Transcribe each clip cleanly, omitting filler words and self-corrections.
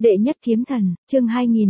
Đệ nhất kiếm thần, chương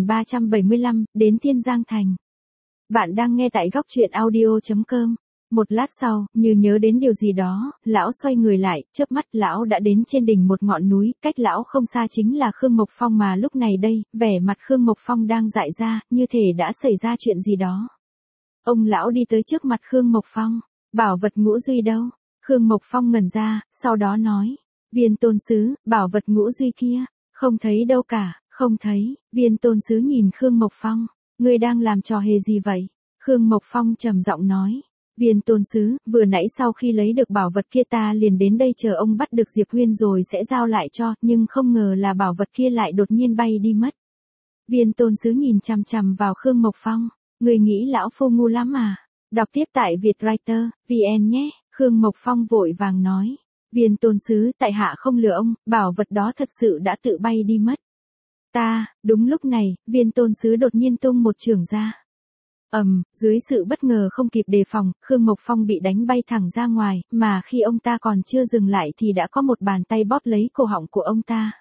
2375, đến Thiên Giang Thành. Bạn đang nghe tại góc truyện audio.com. Một lát sau, như nhớ đến điều gì đó, lão xoay người lại, chớp mắt lão đã đến trên đỉnh một ngọn núi, cách lão không xa chính là Khương Mộc Phong mà lúc này đây, vẻ mặt Khương Mộc Phong đang dại ra, như thể đã xảy ra chuyện gì đó. Ông lão đi tới trước mặt Khương Mộc Phong, bảo vật Ngũ Duy đâu? Khương Mộc Phong ngẩn ra, sau đó nói, Viên tôn sứ, bảo vật Ngũ Duy kia, không thấy đâu cả, không thấy. Viên tôn sứ nhìn Khương Mộc Phong, ngươi đang làm trò hề gì vậy? Khương Mộc Phong trầm giọng nói, Viên tôn sứ, vừa nãy sau khi lấy được bảo vật kia ta liền đến đây chờ ông bắt được Diệp Huyên rồi sẽ giao lại cho, nhưng không ngờ là bảo vật kia lại đột nhiên bay đi mất. Viên tôn sứ nhìn chằm chằm vào Khương Mộc Phong, ngươi nghĩ lão phu ngu lắm à? Đọc tiếp tại Vietwriter, VN nhé. Khương Mộc Phong vội vàng nói, Viên tôn sứ, tại hạ không lừa ông, bảo vật đó thật sự đã tự bay đi mất. Đúng lúc này, Viên tôn sứ đột nhiên tung một chưởng ra. Dưới sự bất ngờ không kịp đề phòng, Khương Mộc Phong bị đánh bay thẳng ra ngoài, mà khi ông ta còn chưa dừng lại thì đã có một bàn tay bóp lấy cổ họng của ông ta.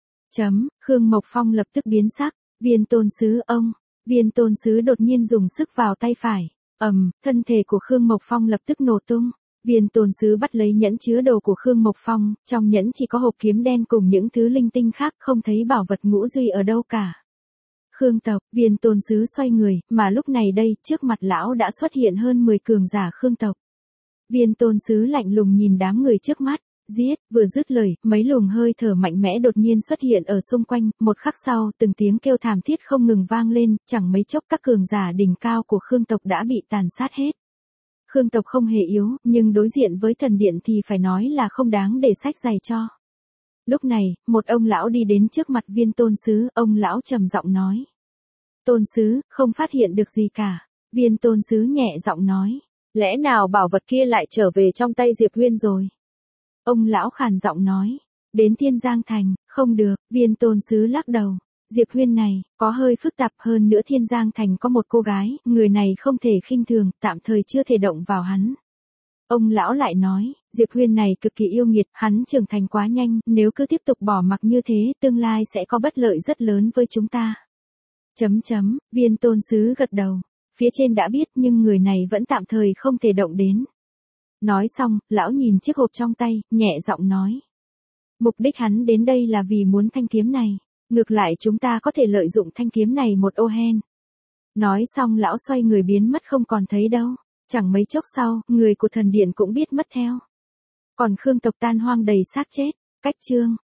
Khương Mộc Phong lập tức biến sắc, Viên tôn sứ ông. Viên tôn sứ đột nhiên dùng sức vào tay phải. Thân thể của Khương Mộc Phong lập tức nổ tung. Viên tôn sứ bắt lấy nhẫn chứa đồ của Khương Mộc Phong, trong nhẫn chỉ có hộp kiếm đen cùng những thứ linh tinh khác, không thấy bảo vật Ngũ Duy ở đâu cả. Khương tộc, Viên tôn sứ xoay người, mà lúc này đây, trước mặt lão đã xuất hiện hơn 10 cường giả Khương tộc. Viên tôn sứ lạnh lùng nhìn đám người trước mắt, giết, vừa dứt lời, mấy luồng hơi thở mạnh mẽ đột nhiên xuất hiện ở xung quanh, một khắc sau, từng tiếng kêu thảm thiết không ngừng vang lên, chẳng mấy chốc các cường giả đỉnh cao của Khương tộc đã bị tàn sát hết. Khương tộc không hề yếu, nhưng đối diện với thần điện thì phải nói là không đáng để sách giày cho. Lúc này, một ông lão đi đến trước mặt Viên tôn sứ, ông lão trầm giọng nói. Tôn sứ, không phát hiện được gì cả. Viên tôn sứ nhẹ giọng nói. Lẽ nào bảo vật kia lại trở về trong tay Diệp Huyên rồi? Ông lão khàn giọng nói. Đến Thiên Giang Thành, không được, Viên tôn sứ lắc đầu. Diệp Huyên này, có hơi phức tạp hơn nữa. Thiên Giang Thành có một cô gái, người này không thể khinh thường, tạm thời chưa thể động vào hắn. Ông lão lại nói, Diệp Huyên này cực kỳ yêu nghiệt, hắn trưởng thành quá nhanh, nếu cứ tiếp tục bỏ mặc như thế, tương lai sẽ có bất lợi rất lớn với chúng ta. Viên tôn sứ gật đầu, phía trên đã biết nhưng người này vẫn tạm thời không thể động đến. Nói xong, lão nhìn chiếc hộp trong tay, nhẹ giọng nói. Mục đích hắn đến đây là vì muốn thanh kiếm này. Ngược lại chúng ta có thể lợi dụng thanh kiếm này một ô hen. Nói xong lão xoay người biến mất không còn thấy đâu. Chẳng mấy chốc sau, người của thần điện cũng biết mất theo. Còn Khương tộc tan hoang đầy xác chết. Cách chương